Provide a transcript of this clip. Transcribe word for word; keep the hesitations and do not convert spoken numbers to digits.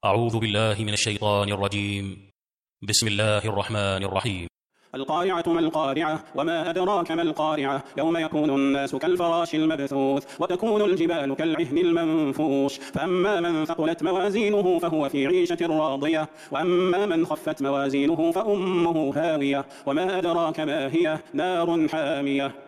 أعوذ بالله من الشيطان الرجيم. بسم الله الرحمن الرحيم. القارعة ما القارعة وما أدراك ما القارعة يوم يكون الناس كالفراش المبثوث وتكون الجبال كالعهن المنفوش فأما من ثقلت موازينه فهو في عيشة راضية وأما من خفت موازينه فأمه هاوية وما أدراك ما هي نار حامية.